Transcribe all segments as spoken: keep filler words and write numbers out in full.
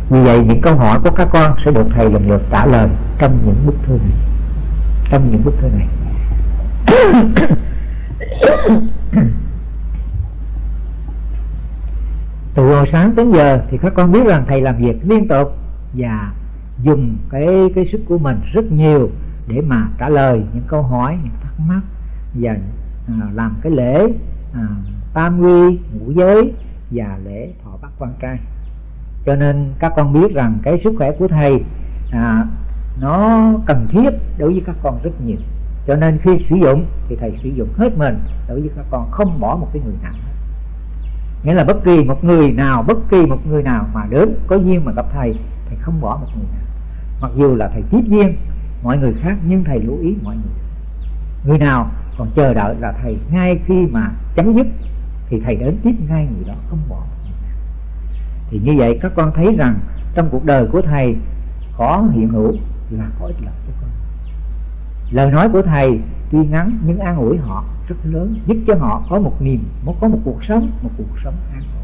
Vì vậy những câu hỏi của các con sẽ được thầy lần lượt trả lời trong những bức thư này. Trong những bức thư này. Từ hồi sáng đến giờ thì các con biết rằng thầy làm việc liên tục và dùng cái cái sức của mình rất nhiều để mà trả lời những câu hỏi, những thắc mắc và à, làm cái lễ à, tam quy, ngũ giới và lễ thọ bát quan trai. Cho nên các con biết rằng cái sức khỏe của thầy à, nó cần thiết đối với các con rất nhiều. Cho nên khi sử dụng thì thầy sử dụng hết mình đối với các con, không bỏ một cái người nào. Nghĩa là bất kỳ một người nào, bất kỳ một người nào mà đến có duyên mà gặp thầy, thầy không bỏ một người nào. Mặc dù là thầy tiếp duyên mọi người khác, nhưng thầy lưu ý mọi người. Người nào còn chờ đợi là thầy ngay khi mà chấm dứt thì thầy đến tiếp ngay người đó, không bỏ một người nào. Thì như vậy các con thấy rằng trong cuộc đời của thầy có hiện hữu là có ích lợi cho con. Lời nói của thầy tuy ngắn nhưng an ủi họ rất lớn, giúp cho họ có một niềm, có một cuộc sống, một cuộc sống an ổn.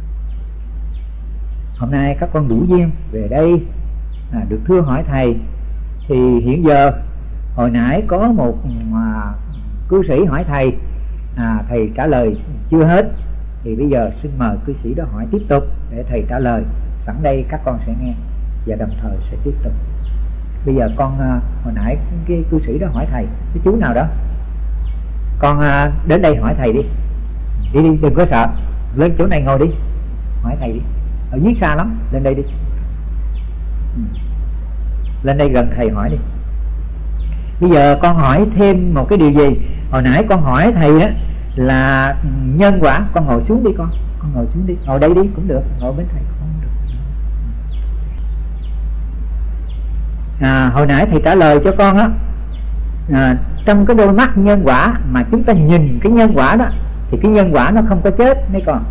Hôm nay các con đủ duyên về đây à, được thưa hỏi thầy. Thì hiện giờ hồi nãy có một à, cư sĩ hỏi thầy, à, thầy trả lời chưa hết, thì bây giờ xin mời cư sĩ đó hỏi tiếp tục để thầy trả lời. Sẵn đây các con sẽ nghe và đồng thời sẽ tiếp tục. Bây giờ con à, hồi nãy cái cư sĩ đó hỏi thầy, cái chú nào đó, con à, đến đây hỏi thầy đi. Đi đi, đừng có sợ, lên chỗ này ngồi đi, hỏi thầy đi. Ở dưới xa lắm, lên đây đi. Ừ. Lên đây gần thầy hỏi đi. Bây giờ con hỏi thêm một cái điều gì. Hồi nãy con hỏi thầy á là nhân quả. Con ngồi xuống đi con, con ngồi xuống đi, ngồi đây đi cũng được, ngồi bên thầy không được. À, hồi nãy thầy trả lời cho con á, à, trong cái đôi mắt nhân quả mà chúng ta nhìn cái nhân quả đó, thì cái nhân quả nó không có chết mấy con.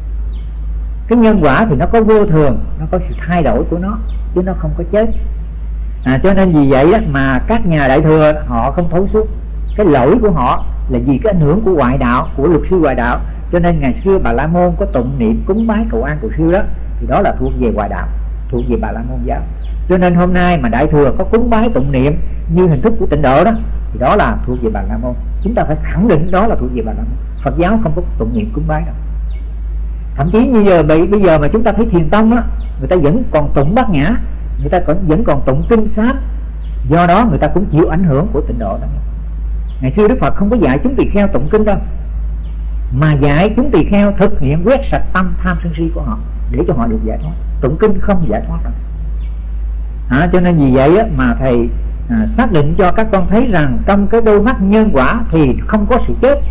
Cái nhân quả thì nó có vô thường, nó có sự thay đổi của nó, chứ nó không có chết. À, cho nên vì vậy đó mà các nhà đại thừa họ không thấu suốt. Cái lỗi của họ là vì cái ảnh hưởng của ngoại đạo, của luật sư ngoại đạo. Cho nên ngày xưa Bà La Môn có tụng niệm cúng bái cầu an cầu siêu đó, thì đó là thuộc về ngoại đạo, thuộc về Bà La Môn giáo. Cho nên hôm nay mà đại thừa có cúng bái tụng niệm như hình thức của tịnh độ đó, thì đó là thuộc về Bà La Môn. Chúng ta phải khẳng định đó là thuộc về Bà La Môn. Phật giáo không có tụng niệm cúng bái đâu. Thậm chí như giờ bây giờ mà chúng ta thấy Thiền Tông á, người ta vẫn còn tụng Bát Nhã, người ta còn vẫn còn tụng kinh sám. Do đó người ta cũng chịu ảnh hưởng của tịnh độ đó. Ngày xưa Đức Phật không có dạy chúng tỳ kheo tụng kinh đâu, mà dạy chúng tỳ kheo thực hiện quét sạch tâm tham sân si của họ để cho họ được giải thoát. Tụng kinh không giải thoát đâu. À, cho nên vì vậy á, mà thầy à, xác định cho các con thấy rằng trong cái đôi mắt nhân quả thì không có sự chết,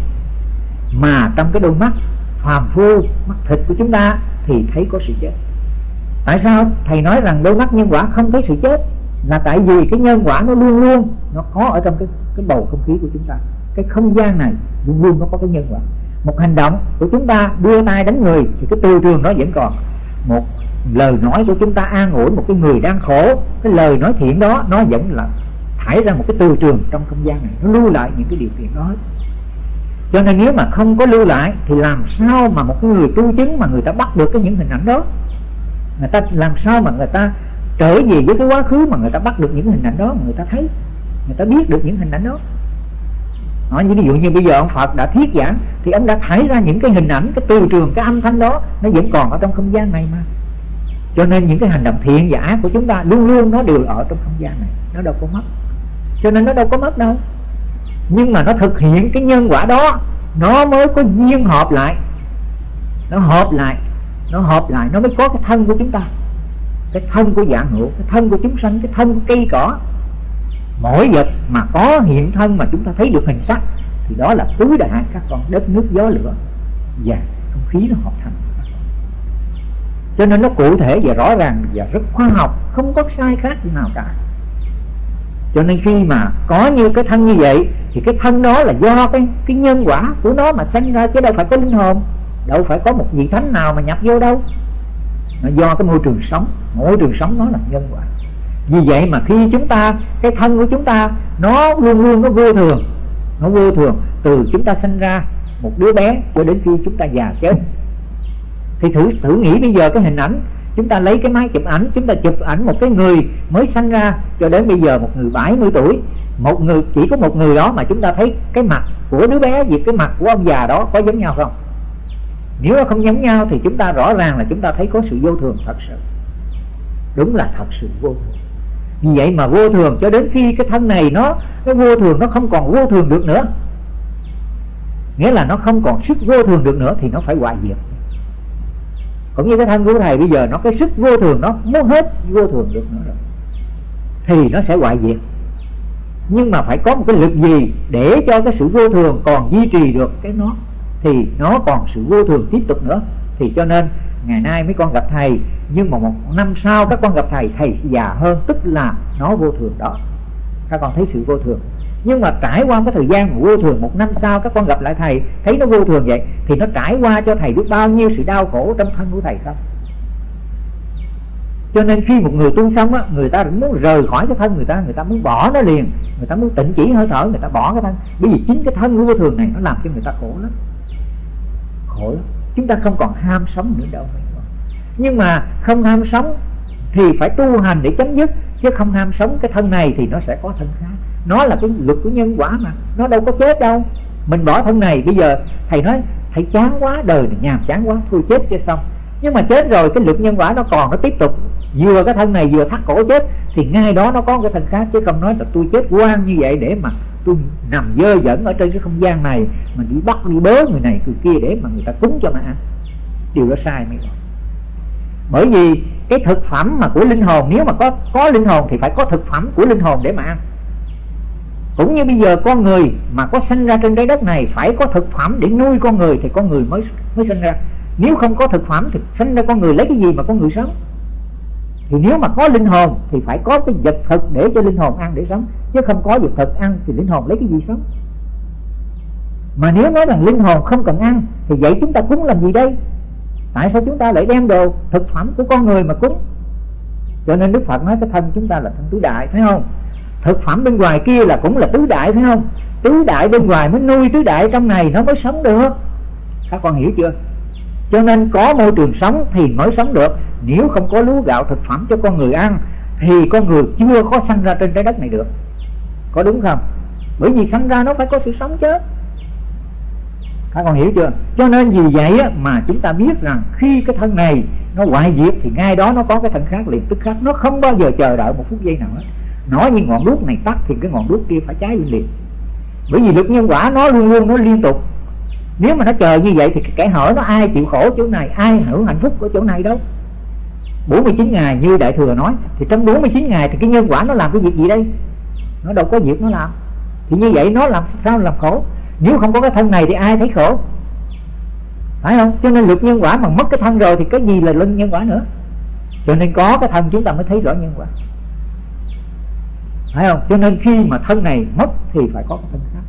mà trong cái đôi mắt phàm phu, mắt thịt của chúng ta thì thấy có sự chết. Tại sao thầy nói rằng đôi mắt nhân quả không thấy sự chết? Là tại vì cái nhân quả nó luôn luôn nó có ở trong cái, cái bầu không khí của chúng ta. Cái không gian này luôn luôn nó có cái nhân quả. Một hành động của chúng ta đưa tay đánh người thì cái từ trường nó vẫn còn. Một lời nói của chúng ta an ủi một cái người đang khổ, cái lời nói thiện đó nó vẫn là thải ra một cái từ trường trong không gian này, nó lưu lại những cái điều kiện đó. Cho nên nếu mà không có lưu lại thì làm sao mà một cái người tu chứng mà người ta bắt được cái những hình ảnh đó? Người ta làm sao mà người ta trở về với cái quá khứ mà người ta bắt được những hình ảnh đó, mà người ta thấy, người ta biết được những hình ảnh đó. Nói như ví dụ như bây giờ ông Phật đã thuyết giảng thì ông đã thải ra những cái hình ảnh, cái từ trường, cái âm thanh đó nó vẫn còn ở trong không gian này mà. Cho nên những cái hành động thiện và ác của chúng ta luôn luôn nó đều ở trong không gian này, nó đâu có mất. Cho nên nó đâu có mất đâu. Nhưng mà nó thực hiện cái nhân quả đó, nó mới có duyên hợp lại. Nó hợp lại, nó hợp lại nó mới có cái thân của chúng ta, cái thân của vạn hữu, cái thân của chúng sanh, cái thân của cây cỏ. Mỗi vật mà có hiện thân mà chúng ta thấy được hình sắc thì đó là tứ đại các con, đất nước gió lửa và không khí nó hợp thành. Cho nên nó cụ thể và rõ ràng và rất khoa học, không có sai khác gì nào cả. Cho nên khi mà có như cái thân như vậy thì cái thân đó là do cái, cái nhân quả của nó mà sinh ra, chứ đâu phải có linh hồn, đâu phải có một vị thánh nào mà nhập vô đâu. Nó do cái môi trường sống, môi trường sống nó là nhân quả. Vì vậy mà khi chúng ta, cái thân của chúng ta nó luôn luôn nó vô thường, nó vô thường từ chúng ta sinh ra một đứa bé cho đến khi chúng ta già chết. Thì thử thử nghĩ bây giờ cái hình ảnh Chúng ta lấy cái máy chụp ảnh, chúng ta chụp ảnh một cái người mới sanh ra cho đến bây giờ, một người bảy mươi tuổi, một người, chỉ có một người đó mà chúng ta thấy cái mặt của đứa bé với cái mặt của ông già đó có giống nhau không? Nếu nó không giống nhau thì chúng ta rõ ràng là chúng ta thấy có sự vô thường thật sự. Đúng là thật sự vô thường. Vì vậy mà vô thường cho đến khi cái thân này nó nó vô thường, nó không còn vô thường được nữa, nghĩa là nó không còn sức vô thường được nữa, thì nó phải hoại diệt. Cũng như cái thân của thầy bây giờ nó cái sức vô thường nó muốn hết vô thường được nữa rồi, thì nó sẽ hoại diệt. Nhưng mà phải có một cái lực gì để cho cái sự vô thường còn duy trì được cái nó, thì nó còn sự vô thường tiếp tục nữa. Thì cho nên ngày nay mấy con gặp thầy, nhưng mà một năm sau các con gặp thầy, thầy già hơn, tức là nó vô thường đó. Các con thấy sự vô thường. Nhưng mà trải qua cái thời gian vô thường, một năm sau các con gặp lại thầy, thấy nó vô thường vậy, thì nó trải qua cho thầy biết bao nhiêu sự đau khổ trong thân của thầy không? Cho nên khi một người tu xong á, người ta muốn rời khỏi cái thân người ta, người ta muốn bỏ nó liền, người ta muốn tịnh chỉ hơi thở, người ta bỏ cái thân. Bởi vì chính cái thân của vô thường này nó làm cho người ta khổ lắm. Khổ lắm. Chúng ta không còn ham sống nữa đâu. Nhưng mà không ham sống thì phải tu hành để chấm dứt, chứ không ham sống cái thân này thì nó sẽ có thân khác. Nó là cái luật của nhân quả mà, nó đâu có chết đâu. Mình bỏ thân này, bây giờ thầy nói thầy chán quá, đời này nhàm chán quá, thôi chết cho xong. Nhưng mà chết rồi cái luật nhân quả nó còn, nó tiếp tục. Vừa cái thân này vừa thắt cổ chết, thì ngay đó nó có cái thân khác. Chứ không nói là tôi chết quan như vậy để mà tôi nằm dơ dẫn ở trên cái không gian này, mà đi bắt đi bớ người này người kia để mà người ta cúng cho mà ăn. Điều đó sai mấy. Bởi vì cái thực phẩm mà của linh hồn, nếu mà có có linh hồn thì phải có thực phẩm của linh hồn để mà ăn. Cũng như bây giờ con người mà có sinh ra trên trái đất này, phải có thực phẩm để nuôi con người thì con người mới mới sinh ra. Nếu không có thực phẩm thì sinh ra con người lấy cái gì mà con người sống? Thì nếu mà có linh hồn thì phải có cái vật thực để cho linh hồn ăn để sống, chứ không có vật thực ăn thì linh hồn lấy cái gì sống? Mà nếu nói rằng linh hồn không cần ăn thì vậy chúng ta cúng làm gì đây? Tại sao chúng ta lại đem đồ thực phẩm của con người mà cúng? Cho nên Đức Phật nói cái thân chúng ta là thân tứ đại, phải không? Thực phẩm bên ngoài kia là cũng là tứ đại, phải không? Tứ đại bên ngoài mới nuôi tứ đại trong này, nó mới sống được. Các con hiểu chưa? Cho nên có môi trường sống thì mới sống được. Nếu không có lúa gạo thực phẩm cho con người ăn thì con người chưa có sanh ra trên trái đất này được. Có đúng không? Bởi vì sanh ra nó phải có sự sống chứ. Các con hiểu chưa? Cho nên vì vậy á, mà chúng ta biết rằng khi cái thân này nó hoại diệt thì ngay đó nó có cái thân khác liền tức khắc. Nó không bao giờ chờ đợi một phút giây nào hết. Nó như ngọn đuốc này tắt thì cái ngọn đuốc kia phải cháy lên liền. Bởi vì luật nhân quả nó luôn luôn nó liên tục. Nếu mà nó chờ như vậy thì kẻ hỏi nó ai chịu khổ chỗ này, ai hưởng hạnh phúc ở chỗ này đâu. Bốn mươi chín ngày như Đại Thừa nói, thì trong bốn mươi chín ngày thì cái nhân quả nó làm cái việc gì đây? Nó đâu có việc nó làm. Thì như vậy nó làm sao làm khổ? Nếu không có cái thân này thì ai thấy khổ? Phải không? Cho nên luật nhân quả mà mất cái thân rồi thì cái gì là luật nhân quả nữa? Cho nên có cái thân chúng ta mới thấy rõ nhân quả. Phải không? Cho nên khi mà thân này mất thì phải có cái thân khác.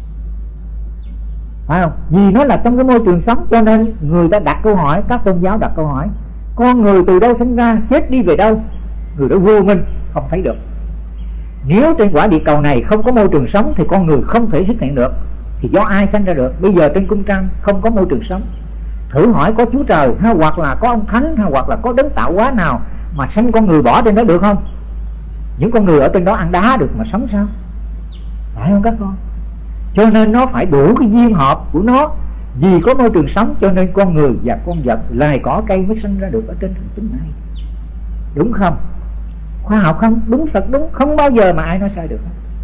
Phải không? Vì nó là trong cái môi trường sống, cho nên người ta đặt câu hỏi, các tôn giáo đặt câu hỏi: con người từ đâu sinh ra, chết đi về đâu? Người đó vô minh, không thấy được. Nếu trên quả địa cầu này không có môi trường sống thì con người không thể xuất hiện được. Thì do ai sanh ra được? Bây giờ trên cung trăng không có môi trường sống, thử hỏi có Chúa Trời hay hoặc là có ông Thánh hay hoặc là có đấng tạo hóa nào mà sanh con người bỏ trên đó được không? Những con người ở trên đó ăn đá được mà sống sao? Phải không các con? Cho nên nó phải đủ cái duyên hợp của nó. Vì có môi trường sống cho nên con người và con vật, loài cỏ cây mới sinh ra được ở trên hành tinh này. Đúng không? Khoa học không? Đúng thật đúng, không bao giờ mà ai nói sai được.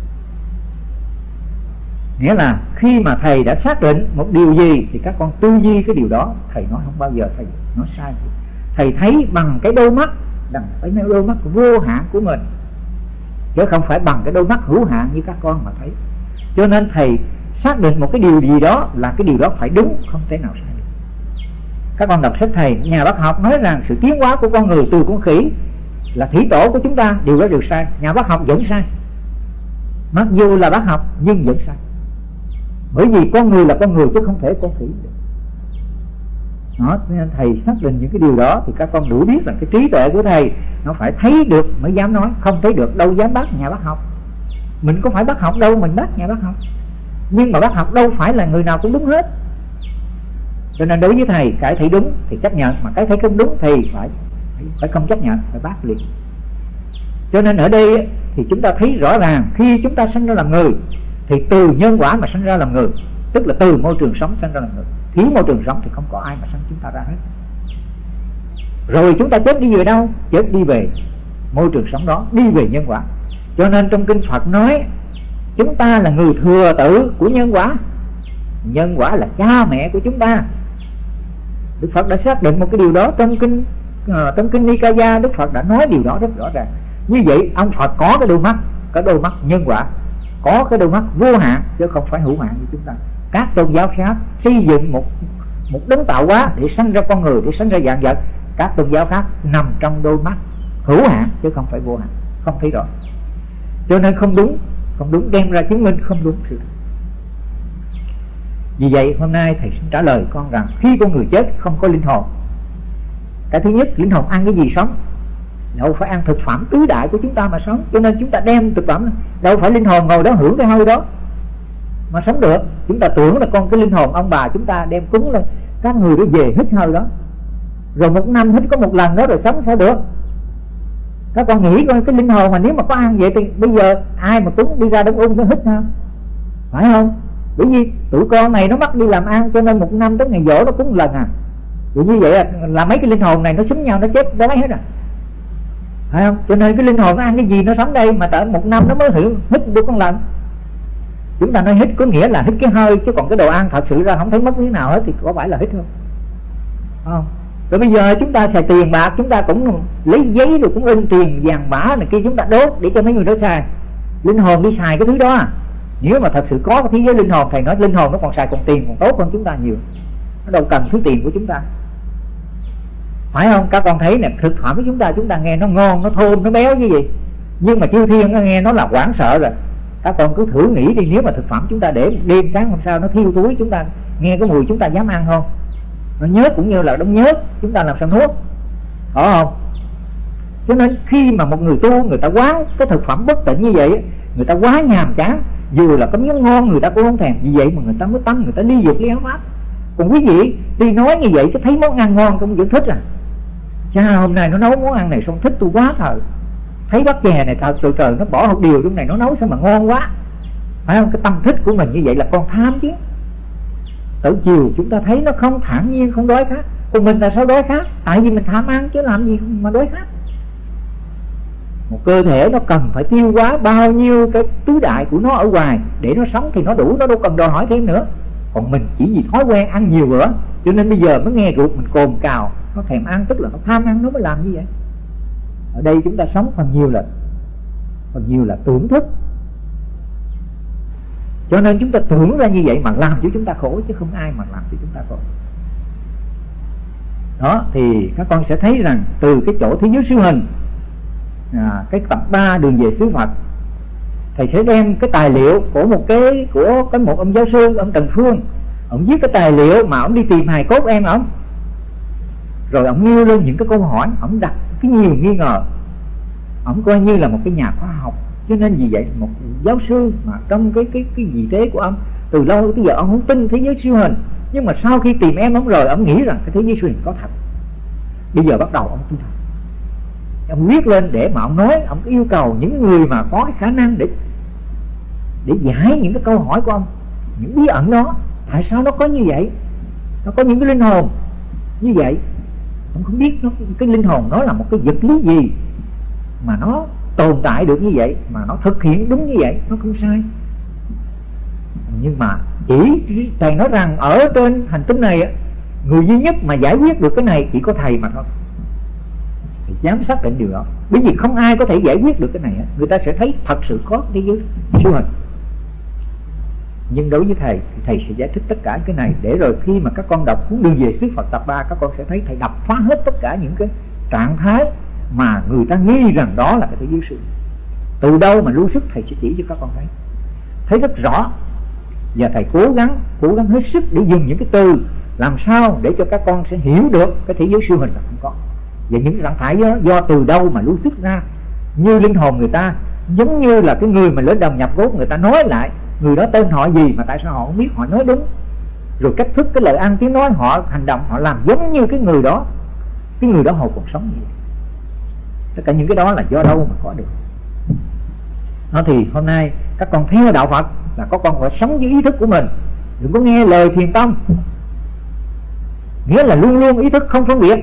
Nghĩa là khi mà thầy đã xác định một điều gì thì các con tư duy cái điều đó. Thầy nói không bao giờ thầy nói sai. Thầy thấy bằng cái đôi mắt, bằng cái đôi mắt vô hạn của mình, chứ không phải bằng cái đôi mắt hữu hạn như các con mà thấy. Cho nên thầy xác định một cái điều gì đó là cái điều đó phải đúng, không thể nào sai được. Các con đọc sách thầy, nhà bác học nói rằng sự tiến hóa của con người từ con khỉ là thủy tổ của chúng ta, điều đó đều sai. Nhà bác học vẫn sai, mặc dù là bác học nhưng vẫn sai. Bởi vì con người là con người chứ không thể con khỉ được. Đó, nên thầy xác định những cái điều đó thì các con đủ biết rằng cái trí tuệ của thầy nó phải thấy được mới dám nói, không thấy được đâu dám bắt nhà bác học. Mình có phải bác học đâu mình bắt nhà bác học, nhưng mà bác học đâu phải là người nào cũng đúng hết. Cho nên đối với thầy, cái thấy đúng thì chấp nhận, mà cái thấy không đúng thì phải phải, phải không chấp nhận, phải bác liền. Cho nên ở đây thì chúng ta thấy rõ ràng khi chúng ta sinh ra làm người thì từ nhân quả mà sinh ra làm người, tức là từ môi trường sống sinh ra làm người. Thiếu môi trường sống thì không có ai mà sinh chúng ta ra hết. Rồi chúng ta chết đi về đâu? Chết đi về môi trường sống đó, đi về nhân quả. Cho nên trong kinh Phật nói chúng ta là người thừa tử của nhân quả. Nhân quả là cha mẹ của chúng ta. Đức Phật đã xác định một cái điều đó trong kinh uh, trong kinh Nikaya. Đức Phật đã nói điều đó rất rõ ràng. Như vậy ông Phật có cái đôi mắt, cái đôi mắt nhân quả, có cái đôi mắt vô hạn chứ không phải hữu hạn như chúng ta. Các tôn giáo khác xây dựng một một đấng tạo hóa để sanh ra con người, để sanh ra dạng vật. Các tôn giáo khác nằm trong đôi mắt hữu hạn chứ không phải vô hạn, không thấy rõ. Cho nên không đúng, không đúng, đem ra chứng minh không đúng sự. Vì vậy hôm nay thầy xin trả lời con rằng khi con người chết không có linh hồn. Cái thứ nhất, linh hồn ăn cái gì sống? Đâu phải ăn thực phẩm tứ đại của chúng ta mà sống. Cho nên chúng ta đem thực phẩm, đâu phải linh hồn ngồi đó hưởng cái hơi đó mà sống được. Chúng ta tưởng là con cái linh hồn ông bà chúng ta đem cúng lên, các người đó về hít hơi đó, rồi một năm hít có một lần đó rồi sống sao được? Các con nghĩ coi cái linh hồn mà nếu mà có ăn vậy thì bây giờ ai mà cúng đi ra đống ung nó hít ha, phải không? Bởi vì tụi con này nó bắt đi làm ăn cho nên một năm tới ngày dỗ nó cúng một lần à. Vì như vậy là, là mấy cái linh hồn này nó xúm nhau nó chết đói hết à, phải không? Cho nên cái linh hồn nó ăn cái gì nó sống đây mà tại một năm nó mới thử hít được con lần. Chúng ta nói hít có nghĩa là hít cái hơi, chứ còn cái đồ ăn thật sự ra không thấy mất miếng nào hết thì có phải là hít không? Không. Rồi bây giờ chúng ta xài tiền bạc, chúng ta cũng lấy giấy rồi cũng in tiền vàng mã này kia chúng ta đốt để cho mấy người đó xài. Linh hồn đi xài cái thứ đó à? Nếu mà thật sự có cái thế giới linh hồn, thầy nói linh hồn nó còn xài còn tiền còn tốt hơn chúng ta nhiều. Nó đâu cần thứ tiền của chúng ta, phải không? Các con thấy nè, thực phẩm của chúng ta chúng ta nghe nó ngon, nó thơm, nó béo như gì, nhưng mà chư thiên nó nghe nó là hoảng sợ rồi. Các con cứ thử nghĩ đi, nếu mà thực phẩm chúng ta để đêm sáng hôm sau nó thiêu túi, chúng ta nghe cái mùi chúng ta dám ăn không? Nó nhớt cũng như là đống nhớt, chúng ta làm sao nuốt, phải không? Cho nên khi mà một người tu, người ta quán cái thực phẩm bất tịnh như vậy, người ta quá nhàm chán, dù là có miếng ngon người ta cũng không thèm. Vì vậy mà người ta mới tâm, người ta ly dục ly áo pháp. Còn quý vị tuy nói như vậy chứ thấy món ăn ngon cũng vẫn thích à. Cha hôm nay nó nấu món ăn này xong thích tôi quá thời. Thấy bát chè này thật sự trời nó bỏ một điều trong này nó nấu sao mà ngon quá, phải không? Cái tâm thích của mình như vậy là con tham chứ. Tới chiều chúng ta thấy nó không thản nhiên, không đói khát. Còn mình là sao đói khát? Tại vì mình tham ăn chứ làm gì mà đói khát. Một cơ thể nó cần phải tiêu hóa bao nhiêu cái tứ đại của nó ở ngoài để nó sống thì nó đủ, nó đâu cần đòi hỏi thêm nữa. Còn mình chỉ vì thói quen ăn nhiều bữa, cho nên bây giờ mới nghe ruột mình cồn cào, nó thèm ăn, tức là nó tham ăn, nó mới làm như vậy. Ở đây chúng ta sống phần nhiều là phần nhiều là tưởng thức, cho nên chúng ta tưởng ra như vậy mà làm cho chúng ta khổ, chứ không ai mà làm cho chúng ta khổ. Đó thì các con sẽ thấy rằng từ cái chỗ thế giới siêu hình, à, cái tập ba đường về xứ Phật, thầy sẽ đem cái tài liệu của một cái của cái một ông giáo sư, ông Trần Phương. Ông viết cái tài liệu mà ông đi tìm hài cốt em ông, rồi ông nêu lên những cái câu hỏi, ông đặt cái nhiều nghi ngờ. Ông coi như là một cái nhà khoa học, cho nên vì vậy một giáo sư mà trong cái cái cái vị thế của ông từ lâu tới giờ ông không tin thế giới siêu hình. Nhưng mà sau khi tìm em ông rồi, ông nghĩ rằng cái thế giới siêu hình có thật. Bây giờ bắt đầu ông tin thật. Ông viết lên để mà ông nói, ông yêu cầu những người mà có cái khả năng để để giải những cái câu hỏi của ông, những bí ẩn đó. Tại sao nó có như vậy? Nó có những cái linh hồn như vậy. Ông không biết nó, cái linh hồn nó là một cái vật lý gì mà nó tồn tại được như vậy, mà nó thực hiện đúng như vậy, nó không sai. Nhưng mà chỉ thầy nói rằng ở trên hành tinh này, người duy nhất mà giải quyết được cái này chỉ có thầy mà thôi. Thầy dám xác định điều đó, bởi vì không ai có thể giải quyết được cái này. Người ta sẽ thấy thật sự có thế giới siêu hình. Nhưng đối với thầy thì thầy sẽ giải thích tất cả cái này, để rồi khi mà các con đọc cuốn Đường về xứ Phật tập ba, các con sẽ thấy thầy đập phá hết tất cả những cái trạng thái mà người ta nghi rằng đó là cái thế giới siêu. Từ đâu mà lưu sức thầy sẽ chỉ cho các con thấy thấy rất rõ. Và thầy cố gắng cố gắng hết sức để dùng những cái từ làm sao để cho các con sẽ hiểu được cái thế giới siêu hình là không có. Và những trạng thái do, do từ đâu mà lưu sức ra, như linh hồn người ta, giống như là cái người mà lên đồng nhập cốt, người ta nói lại người đó tên họ gì mà tại sao họ không biết, họ nói đúng. Rồi cách thức, cái lời ăn tiếng nói, họ hành động, họ làm giống như cái người đó. Cái người đó hồi còn sống vậy. Tất cả những cái đó là do đâu mà có được. Nó thì hôm nay các con theo đạo Phật là các con phải sống với ý thức của mình, đừng có nghe lời thiền tông, nghĩa là luôn luôn ý thức không phân biệt,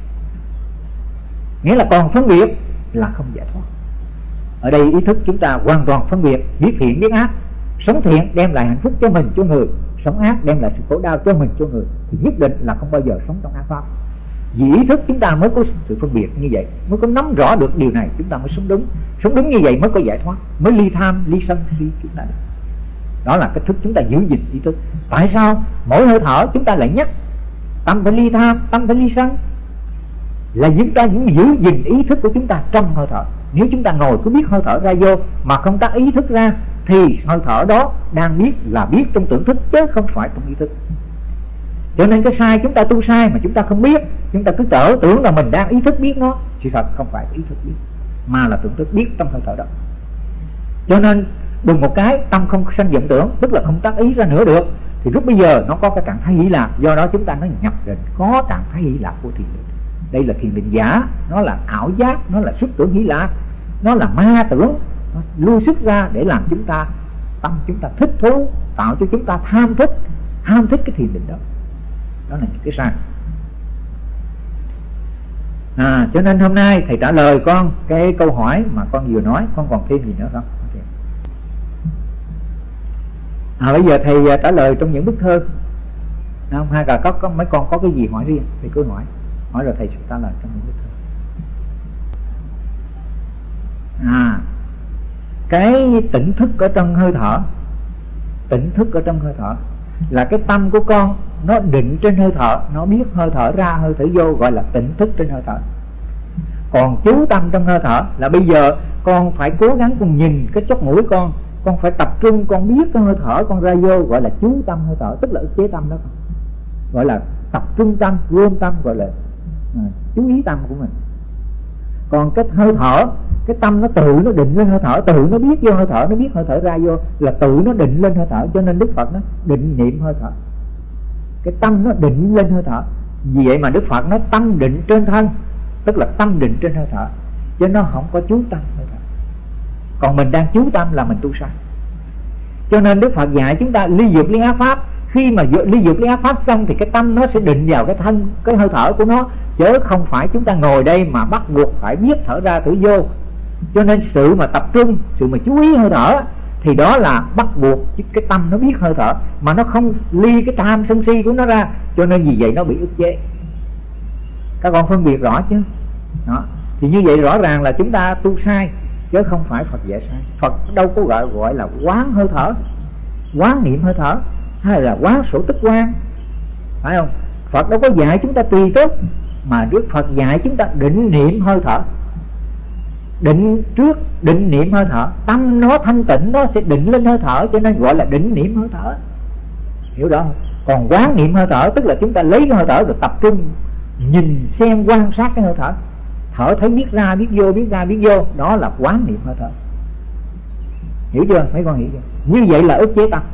nghĩa là còn phân biệt là không giải thoát. Ở đây ý thức chúng ta hoàn toàn phân biệt, biết thiện biết ác. Sống thiện đem lại hạnh phúc cho mình cho người, sống ác đem lại sự khổ đau cho mình cho người, thì nhất định là không bao giờ sống trong ác pháp. Vì ý thức chúng ta mới có sự phân biệt như vậy, mới có nắm rõ được điều này, chúng ta mới sống đúng. Sống đúng như vậy mới có giải thoát, mới ly tham, ly sân, ly chúng ta. Đó là cái thức chúng ta giữ gìn ý thức. Tại sao mỗi hơi thở chúng ta lại nhắc tâm phải ly tham, tâm phải ly sân? Là chúng ta giữ gìn ý thức của chúng ta trong hơi thở. Nếu chúng ta ngồi cứ biết hơi thở ra vô mà không tác ý thức ra, thì hơi thở đó đang biết là biết trong tưởng thức chứ không phải trong ý thức. Cho nên cái sai chúng ta tu sai mà chúng ta không biết, chúng ta cứ tưởng tưởng là mình đang ý thức biết nó, sự thật không phải ý thức biết, mà là tưởng thức biết trong hơi thở đó. Cho nên đùng một cái tâm không sanh vọng tưởng, tức là không tác ý ra nữa được, thì lúc bây giờ nó có cái trạng thái hỷ lạc. Do đó chúng ta nói nhập định có trạng thái hỷ lạc của thiền định. Đây là thiền định giả, nó là ảo giác, nó là xuất tưởng hỷ lạc, nó là ma tưởng, nó lưu xuất ra để làm chúng ta tâm chúng ta thích thú, tạo cho chúng ta tham thích, ham thích cái thiền định đó. Đó là những cái sai. À, cho nên hôm nay thầy trả lời con cái câu hỏi mà con vừa nói. Con còn thêm gì nữa không? Okay. À, bây giờ thầy trả lời trong những bức thơ. Không, hay là có, có mấy con có cái gì hỏi riêng thì cứ hỏi, hỏi rồi thầy sẽ trả lời trong những bức thơ. À, cái tỉnh thức ở trong hơi thở, tỉnh thức ở trong hơi thở là cái tâm của con nó định trên hơi thở, nó biết hơi thở ra hơi thở vô, gọi là tỉnh thức trên hơi thở. Còn chú tâm trong hơi thở là bây giờ con phải cố gắng con nhìn cái chóp mũi con, con phải tập trung con biết cái hơi thở con ra vô, gọi là chú tâm hơi thở, tức là ức chế tâm đó, gọi là tập trung tâm, gom tâm, gọi là à, chú ý tâm của mình. Còn cái hơi thở, cái tâm nó tự nó định lên hơi thở, tự nó biết vô hơi thở, nó biết hơi thở ra vô, là tự nó định lên hơi thở. Cho nên Đức Phật nó định niệm hơi thở, cái tâm nó định lên hơi thở. Vì vậy mà Đức Phật nó tâm định trên thân, tức là tâm định trên hơi thở, chứ nó không có chú tâm hơi thở. Còn mình đang chú tâm là mình tu sai. Cho nên Đức Phật dạy chúng ta ly dục ly ác pháp. Khi mà ly dục ly ác pháp xong thì cái tâm nó sẽ định vào cái thân, cái hơi thở của nó, chứ không phải chúng ta ngồi đây mà bắt buộc phải biết thở ra thở vô. Cho nên sự mà tập trung, sự mà chú ý hơi thở thì đó là bắt buộc cái tâm nó biết hơi thở, mà nó không ly cái tham sân si của nó ra. Cho nên vì vậy nó bị ức chế. Các con phân biệt rõ chứ? Đó. Thì như vậy rõ ràng là chúng ta tu sai, chứ không phải Phật dạy sai. Phật đâu có gọi gọi là quán hơi thở, quán niệm hơi thở, hay là quán sổ tức quan, phải không? Phật đâu có dạy chúng ta tùy tức, mà Đức Phật dạy chúng ta định niệm hơi thở. Định trước, định niệm hơi thở, tâm nó thanh tịnh nó sẽ định lên hơi thở, cho nên gọi là định niệm hơi thở. Hiểu đó không? Còn quán niệm hơi thở tức là chúng ta lấy cái hơi thở rồi tập trung nhìn xem, quan sát cái hơi thở, thở thấy biết ra biết vô, biết ra biết vô, đó là quán niệm hơi thở. Hiểu chưa? Mấy con hiểu chưa? Như vậy là ức chế tâm.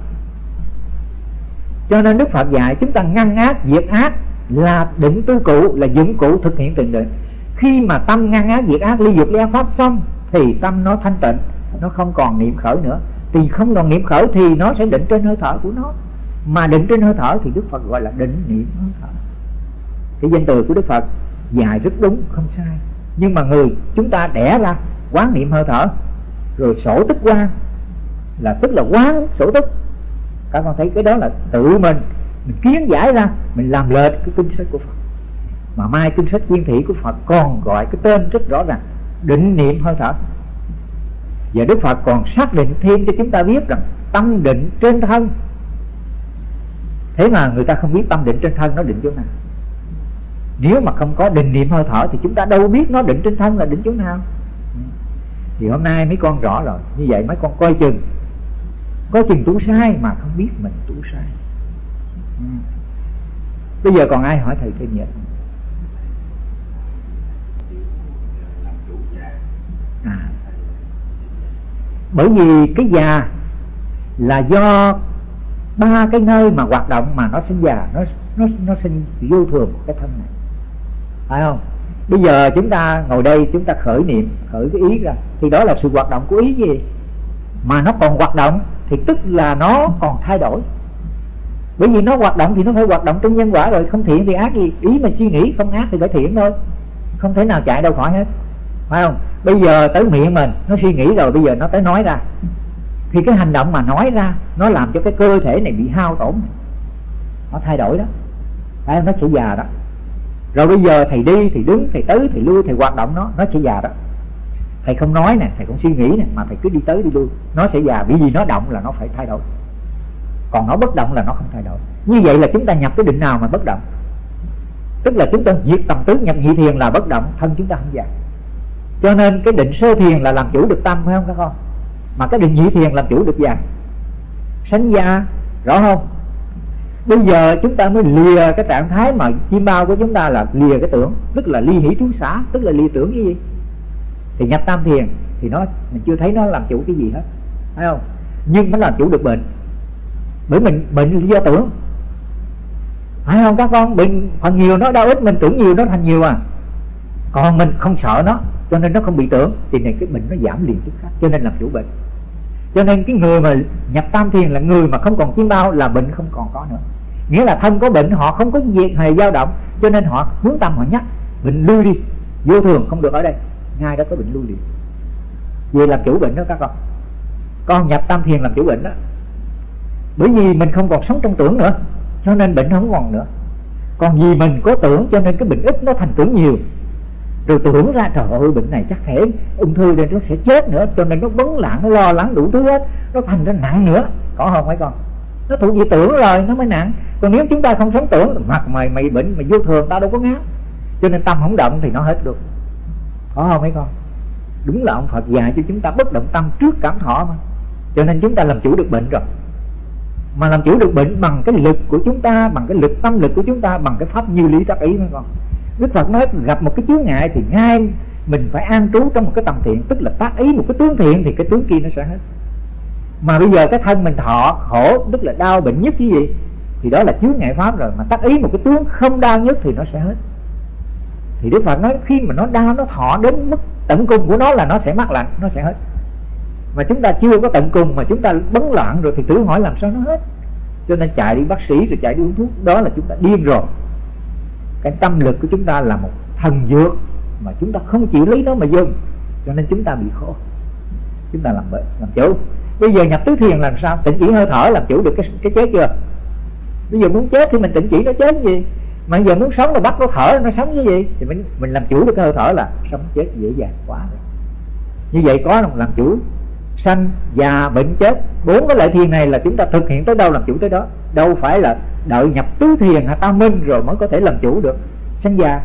Cho nên Đức Phật dạy chúng ta ngăn ác, diệt ác là định tư cụ, là dụng cụ thực hiện từng định. Khi mà tâm ngăn ác, diệt ác, ly dục ly ác pháp xong thì tâm nó thanh tịnh, nó không còn niệm khởi nữa. Thì không còn niệm khởi thì nó sẽ định trên hơi thở của nó. Mà định trên hơi thở thì Đức Phật gọi là định niệm hơi thở. Cái danh từ của Đức Phật dài rất đúng, không sai. Nhưng mà người chúng ta đẻ ra quán niệm hơi thở, rồi sổ tức quan, là tức là quán sổ tức. Các con thấy cái đó là tự mình mình kiến giải ra, mình làm lệch cái kinh sách của Phật. Mà mai kinh sách Nguyên Thủy của Phật còn gọi cái tên rất rõ ràng, định niệm hơi thở. Và Đức Phật còn xác định thêm cho chúng ta biết rằng tâm định trên thân. Thế mà người ta không biết tâm định trên thân nó định chỗ nào. Nếu mà không có định niệm hơi thở thì chúng ta đâu biết nó định trên thân là định chỗ nào. Thì hôm nay mấy con rõ rồi. Như vậy mấy con coi chừng, có chừng tu sai mà không biết mình tu sai. ừ. Bây giờ còn ai hỏi thầy thêm gì? À, bởi vì cái già là do ba cái nơi mà hoạt động mà nó sinh già, nó nó nó sinh vô thường của cái thân này, phải không? Bây giờ chúng ta ngồi đây, chúng ta khởi niệm, khởi cái ý ra, thì đó là sự hoạt động của ý gì? Mà nó còn hoạt động thì tức là nó còn thay đổi. Bởi vì nó hoạt động thì nó phải hoạt động trong nhân quả rồi, không thiện thì ác gì. Ý mà suy nghĩ không ác thì phải thiện thôi, không thể nào chạy đâu khỏi hết, phải không? Bây giờ tới miệng mình, nó suy nghĩ rồi, bây giờ nó tới nói ra, thì cái hành động mà nói ra nó làm cho cái cơ thể này bị hao tổn, nó thay đổi đó, phải không? Nó sẽ già đó. Rồi bây giờ thầy đi, thầy đứng, thầy tới, thầy lui, thầy hoạt động nó, nó sẽ già đó. Thầy không nói nè, thầy không suy nghĩ nè, mà thầy cứ đi tới đi lui, nó sẽ già. Vì gì nó động là nó phải thay đổi, còn nó bất động là nó không thay đổi. Như vậy là chúng ta nhập cái định nào mà bất động? Tức là chúng ta diệt tầm tứ, nhập nhị thiền là bất động, thân chúng ta không già. Cho nên cái định sơ thiền là làm chủ được tâm, phải không các con? Mà cái định nhị thiền làm chủ được già, sanh già, rõ không? Bây giờ chúng ta mới lìa cái trạng thái mà chim bao của chúng ta là lìa cái tưởng, tức là ly hỷ trú xả, tức là lìa tưởng cái gì? Thì nhập tam thiền thì nó mình chưa thấy nó làm chủ cái gì hết, phải không? Nhưng nó làm chủ được bệnh, bởi mình bệnh do tưởng, phải không các con? Bệnh phần nhiều nó đau ít, mình tưởng nhiều nó thành nhiều à. Còn mình không sợ nó, cho nên nó không bị tưởng, thì này cái bệnh nó giảm liền tức khắc, cho nên làm chủ bệnh. Cho nên cái người mà nhập tam thiền là người mà không còn chim bao, là bệnh không còn có nữa. Nghĩa là thân có bệnh, họ không có việc hề dao động, cho nên họ hướng tâm họ nhắc bệnh lui đi, vô thường không được ở đây, ngay đó có bệnh lui đi. Về làm chủ bệnh đó các con. Con nhập tam thiền làm chủ bệnh đó. Bởi vì mình không còn sống trong tưởng nữa, cho nên bệnh không còn nữa. Còn vì mình có tưởng cho nên cái bệnh ít nó thành tưởng nhiều. Rồi tưởng ra trời ơi bệnh này chắc thể ung thư nên nó sẽ chết nữa, cho nên nó vấn lạng, nó lo lắng đủ thứ hết, nó thành ra nặng nữa, có không mấy con? Nó thuộc về tưởng rồi nó mới nặng. Còn nếu chúng ta không sống tưởng, mặt mày mày bệnh mà vô thường ta đâu có ngáo, cho nên tâm không động thì nó hết được, có không mấy con? Đúng là ông Phật dạy cho chúng ta bất động tâm trước cảm thọ mà, cho nên chúng ta làm chủ được bệnh rồi. Mà làm chủ được bệnh bằng cái lực của chúng ta, bằng cái lực tâm lực của chúng ta, bằng cái pháp như lý tác ý mấy con. Đức Phật nói gặp một cái chướng ngại thì ngay mình phải an trú trong một cái tầm thiện, tức là tác ý một cái tướng thiện thì cái tướng kia nó sẽ hết. Mà bây giờ cái thân mình thọ khổ, tức là đau bệnh nhất cái gì, thì đó là chướng ngại pháp rồi. Mà tác ý một cái tướng không đau nhất thì nó sẽ hết. Thì Đức Phật nói khi mà nó đau, nó thọ đến mức tận cùng của nó là nó sẽ mắc lạnh, nó sẽ hết. Mà chúng ta chưa có tận cùng mà chúng ta bấn loạn rồi thì tự hỏi làm sao nó hết. Cho nên chạy đi bác sĩ rồi chạy đi uống thuốc, đó là chúng ta điên rồi. Cái tâm lực của chúng ta là một thần dược mà chúng ta không chịu lấy nó mà dùng, cho nên chúng ta bị khổ, chúng ta làm bệnh, làm chủ. Bây giờ nhập tứ thiền làm sao? Tịnh chỉ hơi thở làm chủ được cái, cái chết chưa? Bây giờ muốn chết thì mình tịnh chỉ nó chết cái gì? Mà giờ muốn sống là bắt nó thở, nó sống cái gì? Thì mình, mình làm chủ được cái hơi thở là sống chết dễ dàng quá rồi. Như vậy có làm chủ sanh, già, bệnh, chết. Bốn cái lợi thiền này là chúng ta thực hiện tới đâu làm chủ tới đó. Đâu phải là đợi nhập tứ thiền hay tam minh rồi mới có thể làm chủ được sanh già.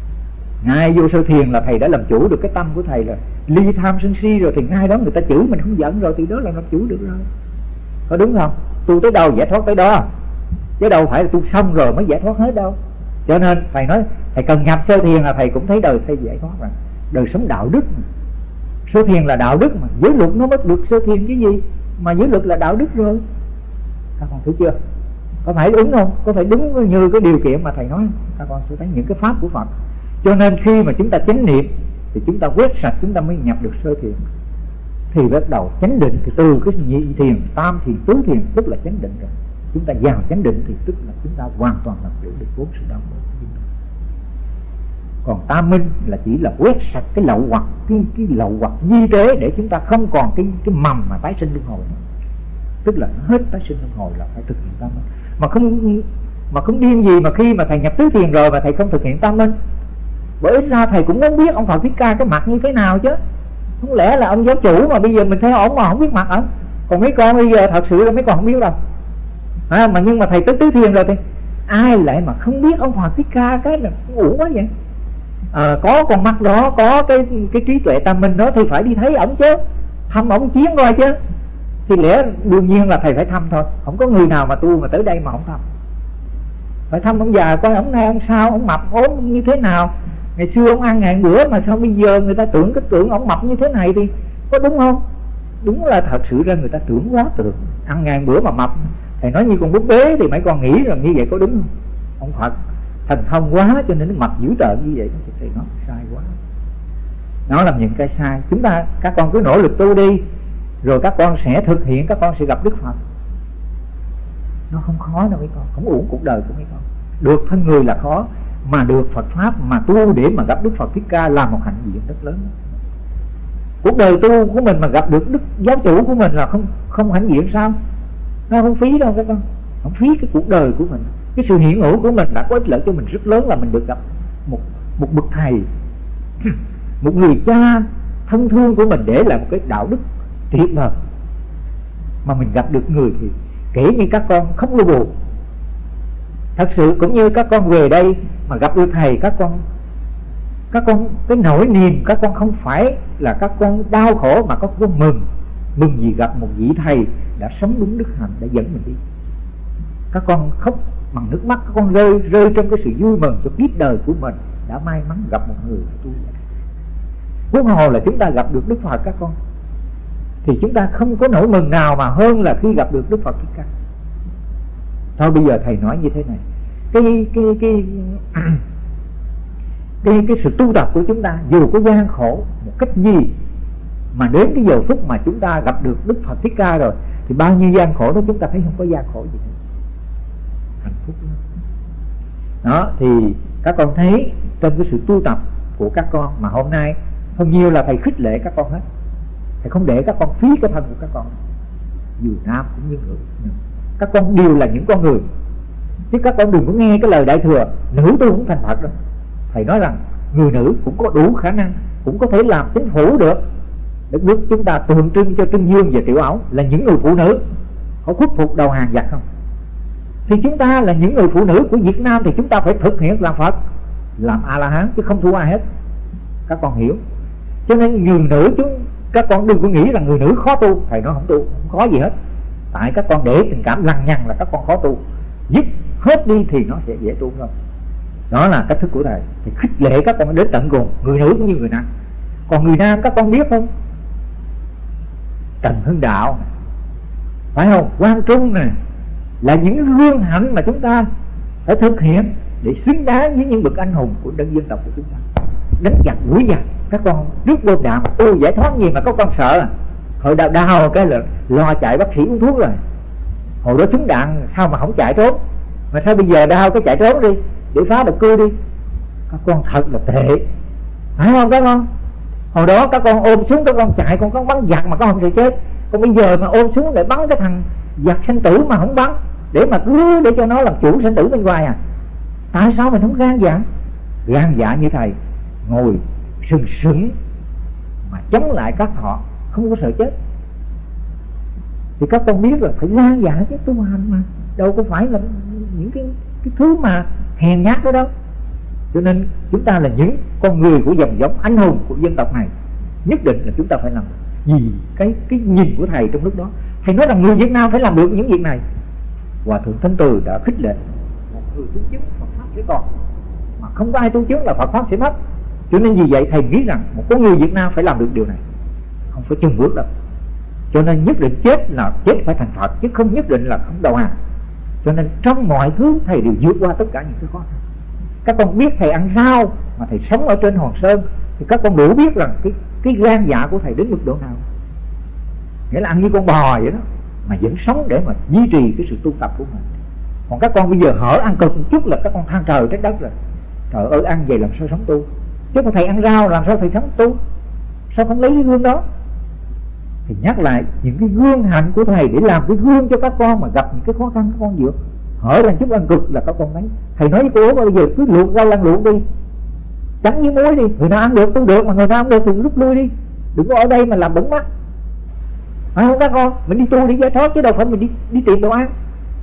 Ngay vô sơ thiền là thầy đã làm chủ được cái tâm của thầy rồi, ly tham sân si rồi, thì ngay đó người ta chửi mình không giận rồi, thì đó là làm chủ được rồi. Có đúng không? Tu tới đâu giải thoát tới đó, chứ đâu phải là tu xong rồi mới giải thoát hết đâu. Cho nên thầy nói thầy cần nhập sơ thiền là thầy cũng thấy đời thầy giải thoát rồi. Đời sống đạo đức mà. Sơ thiền là đạo đức mà, giới luật nó mới được sơ thiền cái gì, mà giới luật là đạo đức rồi. Các con thấy chưa? Có phải đúng không? Có phải đúng như cái điều kiện mà thầy nói? Các con sẽ thấy những cái pháp của Phật. Cho nên khi mà chúng ta chánh niệm thì chúng ta quét sạch, chúng ta mới nhập được sơ thiền. Thì bắt đầu chánh định, thì từ cái nhị thiền, tam thiền, tứ thiền tức là chánh định rồi. Chúng ta vào chánh định thì tức là chúng ta hoàn toàn làm chủ được bốn sự đau khổ của chúng ta. Còn tam minh là chỉ là quét sạch cái lậu hoặc, cái, cái lậu hoặc di tế để chúng ta không còn cái cái mầm mà tái sinh luân hồi nữa. Tức là hết tái sinh luân hồi là phải thực hiện tam minh. Mà không mà không điên gì mà khi mà thầy nhập tứ thiền rồi mà thầy không thực hiện tam minh. Bởi ít ra thầy cũng muốn biết ông Phật Thích Ca cái mặt như thế nào chứ. Không lẽ là ông giáo chủ mà bây giờ mình thấy ổng mà không biết mặt ổng. Còn mấy con bây giờ thật sự là mấy con không biết đâu à, mà nhưng mà thầy tới tứ thiền rồi thì ai lại mà không biết ông Phật Thích Ca, cái là uổng quá vậy. À, có con mắt đó, có cái cái trí tuệ tam minh đó thì phải đi thấy ổng chứ, thăm ổng chiến coi chứ. Thì lẽ đương nhiên là thầy phải thăm thôi, không có người nào mà tu mà tới đây mà không thăm. Phải thăm ông già coi ổng nay ông sao, ổng mập ốm như thế nào. Ngày xưa ông ăn ngàn bữa mà sao bây giờ người ta tưởng cái tưởng ổng mập như thế này thì có đúng không? Đúng là thật sự ra người ta tưởng quá tưởng, ăn ngàn bữa mà mập. Thầy nói như con búp bê thì mấy con nghĩ rằng như vậy có đúng không? Ông Phật thần thông quá cho nên nó mặt dữ tợn như vậy, thì nó sai quá. Nó làm những cái sai. Chúng ta, các con cứ nỗ lực tu đi, rồi các con sẽ thực hiện, các con sẽ gặp Đức Phật. Nó không khó đâu mấy con, không uổng cuộc đời của mấy con. Được thân người là khó, mà được Phật Pháp mà tu để mà gặp Đức Phật Thích Ca là một hạnh diện rất lớn. Cuộc đời tu của mình mà gặp được Đức Giáo chủ của mình là không không hãnh diện sao? Nó không phí đâu các con, không phí cái cuộc đời của mình. Cái sự hiện hữu của mình đã có ích lợi cho mình rất lớn, là mình được gặp một một bậc thầy, một người cha thân thương của mình, để lại một cái đạo đức tuyệt vời. Mà mình gặp được người thì kể như các con không lưu buồn. Thật sự cũng như các con về đây mà gặp được thầy, các con các con cái nỗi niềm các con không phải là các con đau khổ, mà các con mừng. Mừng vì gặp một vị thầy đã sống đúng đức hạnh, đã dẫn mình đi. Các con khóc bằng nước mắt, các con rơi rơi trong cái sự vui mừng cho kiếp đời của mình đã may mắn gặp một người tu. Huống hồ là chúng ta gặp được Đức Phật các con, thì chúng ta không có nỗi mừng nào mà hơn là khi gặp được Đức Phật Thích Ca. Thôi bây giờ thầy nói như thế này, cái cái cái cái cái sự tu tập của chúng ta dù có gian khổ một cách gì, mà đến cái giờ phút mà chúng ta gặp được Đức Phật Thích Ca rồi thì bao nhiêu gian khổ đó chúng ta thấy không có gian khổ gì nữa, hạnh phúc đó. Đó thì các con thấy trong cái sự tu tập của các con mà hôm nay không nhiều là thầy khích lệ các con hết. Thầy không để các con phí cái thân của các con, dù nam cũng như nữ. Các con đều là những con người, chứ các con đừng có nghe cái lời Đại Thừa nữ tu cũng thành Phật đâu. Thầy nói rằng người nữ cũng có đủ khả năng, cũng có thể làm chính phủ được. Đất nước chúng ta tượng trưng cho Trưng Dương và Tiểu Ấu là những người phụ nữ, họ khuất phục đầu hàng giặc không? Thì chúng ta là những người phụ nữ của Việt Nam thì chúng ta phải thực hiện làm Phật, làm A-la-hán, chứ không thua ai hết. Các con hiểu. Cho nên người nữ chúng các con đừng có nghĩ rằng người nữ khó tu. Thầy nói không tu, không khó gì hết. Tại các con để tình cảm lằng nhằng là các con khó tu. Dứt hết đi thì nó sẽ dễ tu hơn. Đó là cách thức của thầy. Thì khích lệ các con đến tận cùng, người nữ cũng như người nam. Còn người nam các con biết không, Trần Hưng Đạo, phải không, Quang Trung này là những gương hạnh mà chúng ta phải thực hiện để xứng đáng với những bậc anh hùng của đất dân tộc của chúng ta. Đánh giặc đuổi giặc, các con trước bom đạn, ôi giải thoát gì mà các con sợ à? Hồi đau đau cái là lo chạy bác sĩ uống thuốc rồi. Hồi đó trúng đạn sao mà không chạy trốn, mà sao bây giờ đau cái chạy trốn đi để phá độc cưa đi. Các con thật là tệ, phải không các con? Hồi đó các con ôm súng các con chạy, con có bắn giặc mà con không sợ chết. Còn bây giờ mà ôm súng để bắn cái thằng giặc sinh tử mà không bắn, để mà cứ để cho nó làm chủ sinh tử bên ngoài à? Tại sao mình không gan dạ? Gan dạ như thầy ngồi sừng sững mà chống lại các họ, không có sợ chết. Thì các con biết là phải gan dạ chứ, tu hành mà đâu có phải là những cái, cái thứ mà hèn nhát đó đâu. Cho nên chúng ta là những con người của dòng giống anh hùng của dân tộc này, nhất định là chúng ta phải làm. Vì cái cái nhìn của thầy trong lúc đó, thầy nói rằng người Việt Nam phải làm được những việc này. Hòa thượng Thanh Từ đã khích lệ một người tu chứng Phật pháp sẽ còn, mà không có ai tu chứng là Phật pháp sẽ mất. Cho nên vì vậy thầy nghĩ rằng một con người Việt Nam phải làm được điều này, không phải chừng bước đâu. Cho nên nhất định chết là chết phải thành Phật, chứ không nhất định là không đầu hàng. Cho nên trong mọi thứ thầy đều vượt qua tất cả những cái khó khăn. Các con biết thầy ăn rau mà thầy sống ở trên Hòn Sơn, thì các con đủ biết rằng cái cái gan dạ của thầy đến mức độ nào. Nghĩa là ăn như con bò vậy đó, mà vẫn sống để mà duy trì cái sự tu tập của mình. Còn các con bây giờ hở ăn cực một chút là các con than trời trách đất rồi. Trời ơi, ăn vậy làm sao sống tu? Chứ mà thầy ăn rau làm sao thầy sống tu? Sao không lấy cái gương đó? Thì nhắc lại những cái gương hạnh của thầy để làm cái gương cho các con, mà gặp những cái khó khăn các con vượt. Hở ra chút ăn cực là các con lấy. Thầy nói với cô bây giờ cứ luộc rau lăn luộc đi, chấm với muối đi. Người nào ăn được cũng được, mà người nào ăn được thì rút lui đi. Đừng có ở đây mà làm bẩn mắt, phải không các con? Mình đi tu để giải thoát chứ đâu phải mình đi đi tìm đồ ăn.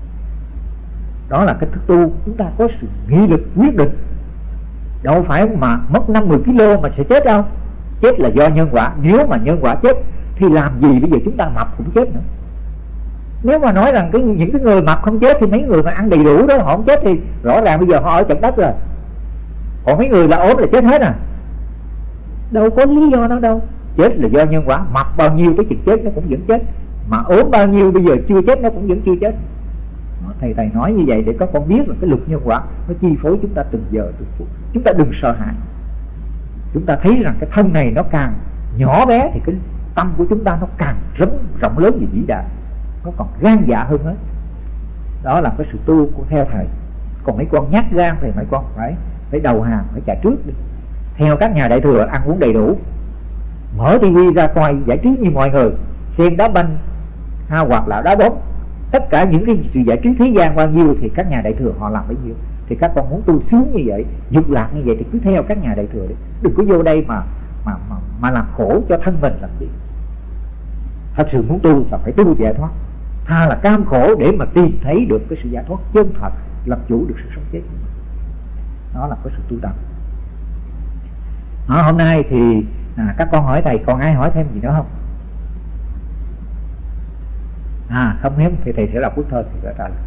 Đó là cái thức tu. Chúng ta có sự nghị lực quyết định, đâu phải mà mất năm mười ki lô mà sẽ chết đâu. Chết là do nhân quả. Nếu mà nhân quả chết thì làm gì bây giờ chúng ta mập cũng chết nữa. Nếu mà nói rằng cái những cái người mập không chết thì mấy người mà ăn đầy đủ đó họ không chết, thì rõ ràng bây giờ họ ở trận đất rồi. Còn mấy người là ốm là chết hết à? Đâu có lý do đó đâu. Chết là do nhân quả. Mập bao nhiêu cái chừng chết nó cũng vẫn chết, mà ốm bao nhiêu bây giờ chưa chết nó cũng vẫn chưa chết. Thầy thầy nói như vậy để các con biết là cái luật nhân quả nó chi phối chúng ta từng giờ từng phút. Chúng ta đừng sợ hãi. Chúng ta thấy rằng cái thân này nó càng nhỏ bé thì cái tâm của chúng ta nó càng rộng, rộng lớn và vĩ đại, nó còn gan dạ hơn hết. Đó là cái sự tu của theo thầy. Còn mấy con nhát gan thì mấy con phải phải đầu hàng, phải chạy trước đi. Theo các nhà đại thừa ăn uống đầy đủ, mở tivi ra coi giải trí như mọi người, xem đá banh ha, hoặc là đá bóng, tất cả những cái sự giải trí thế gian bao nhiêu thì các nhà đại thừa họ làm bấy nhiêu. Thì các con muốn tu sướng như vậy, dục lạc như vậy thì cứ theo các nhà đại thừa đi, đừng có vô đây mà mà mà, mà làm khổ cho thân mình làm gì. Thật sự muốn tu là phải tu giải thoát, tha là cam khổ để mà tìm thấy được cái sự giải thoát chân thật, làm chủ được sự sống chết. Đó là cái sự tu tập. Đó, hôm nay thì à, các con hỏi thầy, còn ai hỏi thêm gì nữa không? À không hiếm thì thầy sẽ đọc bức thơ thì sẽ trả lời.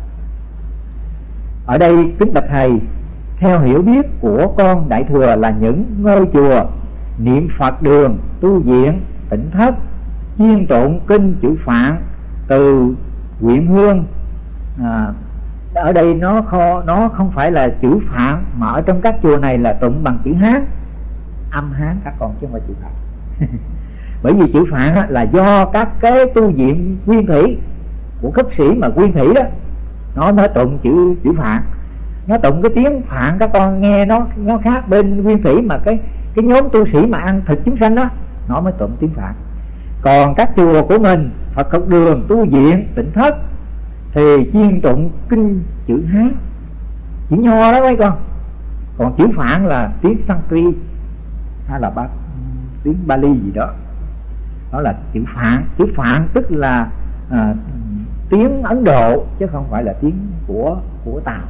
Ở đây kính bạch thầy, theo hiểu biết của con đại thừa là những ngôi chùa niệm Phật đường, tu viện, tỉnh thất, chuyên tụng kinh chữ Phạn từ huyện Hương. À, ở đây nó kho, nó không phải là chữ Phạn mà ở trong các chùa này là tụng bằng chữ Hán, âm Hán các con chứ không phải chữ Phạn. Bởi vì chữ Phạn là do các cái tu viện nguyên thủy của cấp sĩ mà nguyên thủy đó, nó mới tụng chữ chữ Phạn. Nó tụng cái tiếng Phạn các con nghe nó nó khác bên nguyên thủy, mà cái cái nhóm tu sĩ mà ăn thịt chúng sanh đó nó mới tụng tiếng Phạn. Còn các chùa của mình Phật học đường, tu viện, tỉnh thất thì chuyên tụng kinh chữ Hán, chữ Nho đó mấy con. Còn chữ Phạn là tiếng Sanskrit hay là ba, tiếng Bali gì đó, đó là chữ Phạn. Chữ Phạn tức là à, tiếng Ấn Độ chứ không phải là tiếng của của Tàu.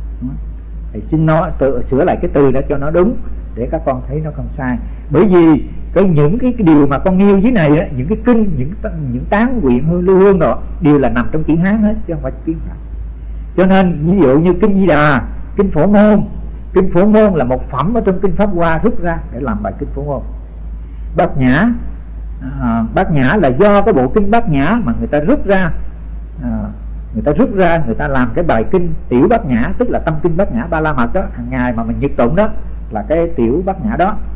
Thì xin nó tự sửa lại cái từ đó cho nó đúng để các con thấy nó không sai. Bởi vì cái những cái, cái điều mà con nêu dưới này á, những cái kinh, những những tán quyện hương lưu hương đó đều là nằm trong chữ Hán hết chứ không phải tiếng Phạn. Cho nên ví dụ như kinh Di Đà, kinh Phổ Môn, kinh Phổ Môn là một phẩm ở trong kinh Pháp Hoa rút ra để làm bài kinh Phổ Môn. Bát Nhã, à, Bát Nhã là do cái bộ kinh Bát Nhã mà người ta rút ra, à, người ta rút ra người ta làm cái bài kinh Tiểu Bát Nhã, tức là tâm kinh Bát Nhã Ba La Mật đó, hàng ngày mà mình nhật tụng đó là cái Tiểu Bát Nhã đó.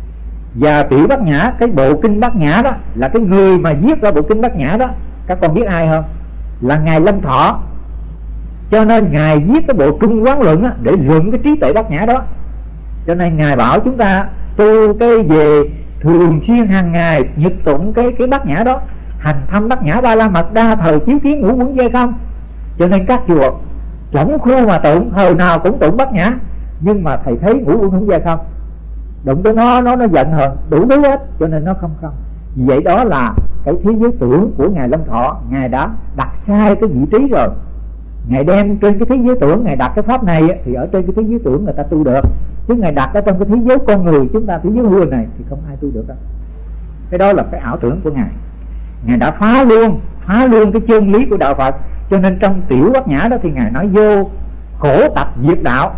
Và Tiểu Bát Nhã, cái bộ kinh Bát Nhã đó là cái người mà viết ra bộ kinh Bát Nhã đó, các con biết ai không? Là ngài Lâm Thọ. Cho nên ngài viết cái bộ Trung Quán Luận đó, để luận cái trí tuệ Bát Nhã đó. Cho nên ngài bảo chúng ta tu cái về thường xuyên hàng ngày nhật tụng cái cái Bát Nhã đó, hành thâm Bát Nhã Ba La Mật, đa thời chiếu kiến ngũ quẩn dây không. Cho nên các chùa lỏng khu mà tụng, thời nào cũng tụng Bát Nhã, nhưng mà thầy thấy ngũ quẩn dây không, đụng tới nó nó nó giận hờn đủ thứ hết, cho nên nó không không. Vì vậy đó là cái thế giới tưởng của ngài Lâm Thọ, ngài đã đặt sai cái vị trí rồi. Ngài đem trên cái thế giới tưởng, ngài đặt cái pháp này thì ở trên cái thế giới tưởng người ta tu được, chứ ngài đặt ở trong cái thế giới con người chúng ta, thế giới hư này thì không ai tu được đâu. Cái đó là cái ảo tưởng của ngài. Ngài đã phá luôn phá luôn cái chân lý của đạo Phật. Cho nên trong Tiểu Bát Nhã đó thì ngài nói vô khổ tập diệt đạo,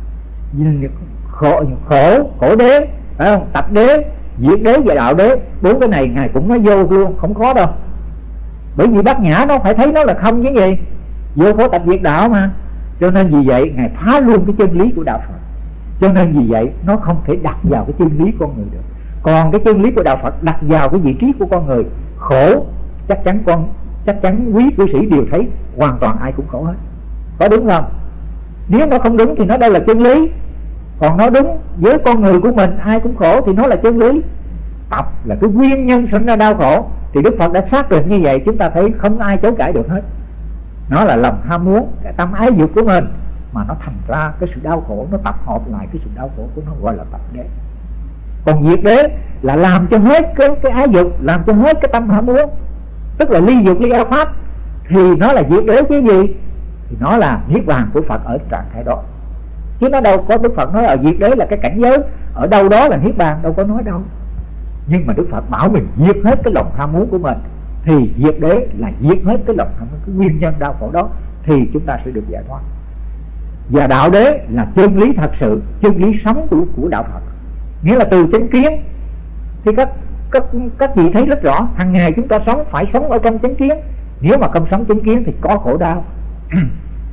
khổ khổ khổ đế, phải không? Tập đế, diệt đế và đạo đế, bốn cái này ngài cũng nói vô luôn, không khó đâu. Bởi vì Bát Nhã nó phải thấy nó là không chứ gì, vô khổ tập diệt đạo mà. Cho nên vì vậy ngài phá luôn cái chân lý của đạo Phật. Cho nên vì vậy nó không thể đặt vào cái chân lý con người được. Còn cái chân lý của đạo Phật đặt vào cái vị trí của con người, khổ chắc chắn con chắc chắn quý cư sĩ đều thấy hoàn toàn ai cũng khổ hết, có đúng không? Nếu nó không đúng thì nó đây là chân lý. Còn nó đúng với con người của mình ai cũng khổ thì nó là chân lý. Tập là cái nguyên nhân sinh ra đau khổ, thì Đức Phật đã xác định như vậy, chúng ta thấy không ai chối cãi được hết. Nó là lòng ham muốn, cái tâm ái dục của mình mà nó thành ra cái sự đau khổ, nó tập hợp lại cái sự đau khổ của nó, gọi là tập đế. Còn diệt đế là làm cho hết cái, cái ái dục, làm cho hết cái tâm ham muốn, tức là ly dục ly áo pháp, thì nó là diệt đế chứ gì. Thì nó là niết bàn của Phật ở trạng thái đó, chứ nó đâu có Đức Phật nói ở diệt đế là cái cảnh giới ở đâu đó là niết bàn, đâu có nói đâu. Nhưng mà Đức Phật bảo mình diệt hết cái lòng tham muốn của mình, thì diệt đế là diệt hết cái lòng tham muốn, cái nguyên nhân đau khổ đó, thì chúng ta sẽ được giải thoát. Và đạo đế là chân lý thật sự, chân lý sống của, của đạo Phật, nghĩa là từ chánh kiến. Thì các các các vị thấy rất rõ, hàng ngày chúng ta sống phải sống ở trong chánh kiến. Nếu mà không sống chánh kiến thì có khổ đau.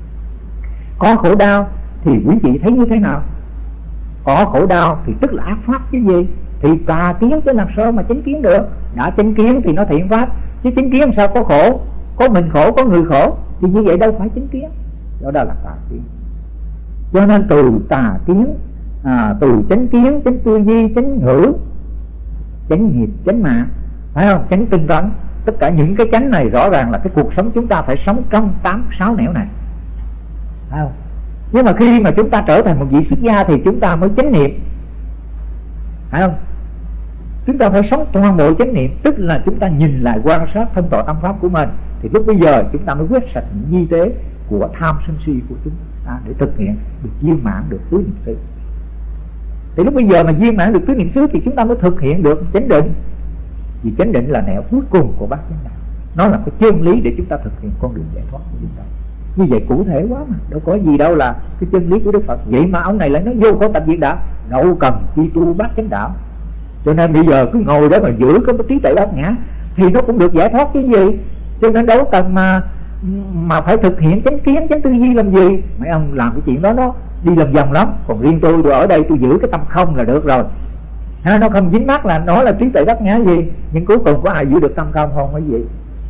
Có khổ đau thì quý vị thấy như thế nào? Có khổ đau thì tức là ác pháp chứ gì? Thì tà kiến chứ làm sao mà chánh kiến được? Đã chánh kiến thì nó thiện pháp, chứ chánh kiến sao có khổ? Có mình khổ, có người khổ, thì như vậy đâu phải chánh kiến, đó đó là tà kiến. Cho nên từ tà kiến, à, từ chánh kiến, chánh tư duy, chánh ngữ, chánh nghiệp, chánh mạng, phải không? Chánh tinh tấn, tất cả những cái chánh này rõ ràng là cái cuộc sống chúng ta phải sống trong tám sáu nẻo này, phải không? Nhưng mà khi mà chúng ta trở thành một vị xuất gia thì chúng ta mới chánh niệm, phải không? Chúng ta phải sống toàn bộ chánh niệm, tức là chúng ta nhìn lại quan sát thân tọa tâm pháp của mình, thì lúc bây giờ chúng ta mới quét sạch những di tế của tham sân si của chúng ta để thực hiện được viên mãn được tứ niệm xứ. Thì lúc bây giờ mà viên mãn được tứ niệm xứ thì chúng ta mới thực hiện được chánh định, vì chánh định là nẻo cuối cùng của bát chánh đạo, nó là cái chân lý để chúng ta thực hiện con đường giải thoát của chúng ta. Như vậy cụ thể quá mà, đâu có gì đâu là cái chân lý của Đức Phật. Vậy mà ông này lại nói vô khổ tập diệt đạo, đâu cần chi tu bát chánh đạo. Cho nên bây giờ cứ ngồi đó mà giữ cái trí tuệ bát nhã thì nó cũng được giải thoát chứ gì. Cho nên đâu cần mà mà phải thực hiện chánh kiến, chánh tư duy làm gì. Mấy ông làm cái chuyện đó nó đi lòng vòng lắm. Còn riêng tôi, tôi ở đây tôi giữ cái tâm không là được rồi. Ha, nó không dính mắc là nó là trí tuệ bát nhã gì. Nhưng cuối cùng có ai giữ được tâm không không cái gì.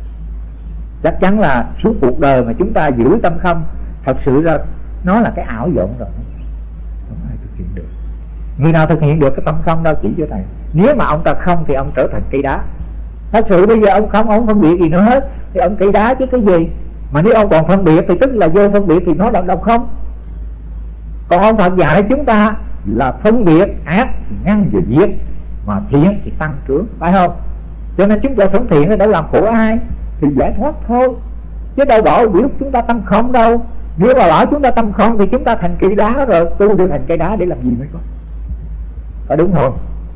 Chắc chắn là suốt cuộc đời mà chúng ta giữ tâm không, thật sự ra nó là cái ảo vọng rồi, không ai thực hiện được. Người nào thực hiện được cái tâm không đâu chỉ cho thầy. Nếu mà ông ta không thì ông trở thành cây đá. Thật sự bây giờ ông không, ông phân biệt gì nữa hết thì ông cây đá chứ cái gì. Mà nếu ông còn phân biệt thì tức là vô phân biệt thì nó đâu đâu không. Còn ông Phật dạy chúng ta là phân biệt ác thì ngăn và diệt, mà thiện thì tăng trưởng, phải không? Cho nên chúng ta sống thiện là để làm khổ ai thì giải thoát thôi, chứ đâu bảo biết chúng ta tâm không đâu. Nếu mà bảo chúng ta tâm không thì chúng ta thành cây đá rồi, tu được thành cây đá để làm gì mới có, phải đúng không?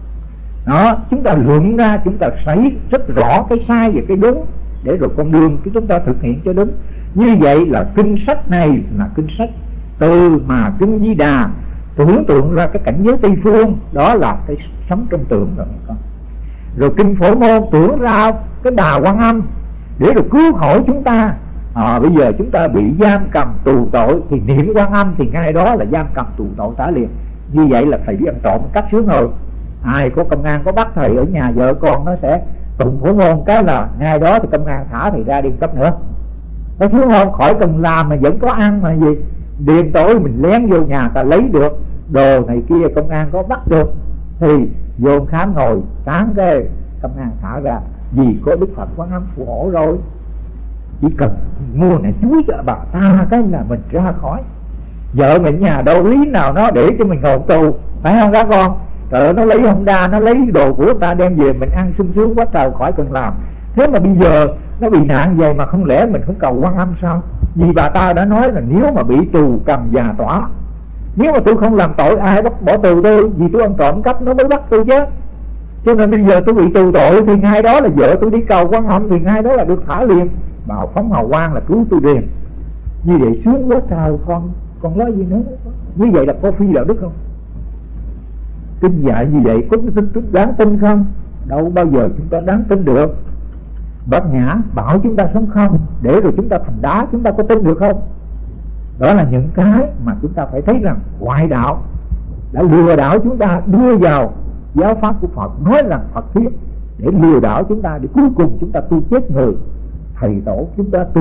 Đó, chúng ta luận ra, chúng ta thấy rất rõ cái sai và cái đúng, để rồi con đường của chúng ta thực hiện cho đúng. Như vậy là kinh sách này là kinh sách từ mà kinh Di Đà tưởng tượng ra cái cảnh giới Tây Phương, đó là cái sống trong tưởng rồi con. Rồi kinh Phổ Môn tưởng ra cái Đà Quan Âm để rồi cứu hỏi chúng ta. À, bây giờ chúng ta bị giam cầm tù tội thì niệm Quan Âm thì ngay đó là giam cầm tù tội trả liền. Như vậy là thầy biết ăn trộm cách sướng rồi. Ai có công an có bắt thầy ở nhà vợ con nó sẽ tụng Phổ Môn cái là ngay đó thì công an thả thầy ra đi cấp nữa. Có sướng không? Khỏi cần làm mà vẫn có ăn mà gì. Đêm tối mình lén vô nhà ta lấy được đồ này kia, công an có bắt được thì vô khám ngồi sáng cái công an thả ra, vì có Đức Phật Quan Âm phù hộ rồi. Chỉ cần mua này chuối cho bà ta cái là mình ra khỏi. Vợ mình nhà đâu lý nào nó để cho mình ngồi tù, phải không các con? Trời ơi, nó lấy Honda, nó lấy đồ của người ta đem về mình ăn sung sướng quá trời, khỏi cần làm. Thế mà bây giờ nó bị nạn vậy mà không lẽ mình không cầu Quan Âm sao? Vì bà ta đã nói là nếu mà bị tù cầm già tỏa, nếu mà tôi không làm tội ai bắt bỏ tù tôi, vì tôi ăn trộm cắp nó mới bắt tôi chứ. Cho nên bây giờ tôi bị tù tội thì ngay đó là vợ tôi đi cầu Quan Âm thì ngay đó là được thả liền. Bảo phóng hào quang là cứu tôi liền. Như vậy sướng quá trời con, còn nói gì nữa. Như vậy là có phi đạo đức không? Kinh dạy như vậy có cái tin đáng tin không? Đâu bao giờ chúng ta đáng tin được. Bát Nhã bảo chúng ta sống không, để rồi chúng ta thành đá, chúng ta có tin được không? Đó là những cái mà chúng ta phải thấy rằng ngoại đạo đã lừa đảo chúng ta đưa vào giáo pháp của Phật, nói rằng Phật thuyết để lừa đảo chúng ta, để cuối cùng chúng ta tu chết người. Thầy tổ chúng ta tu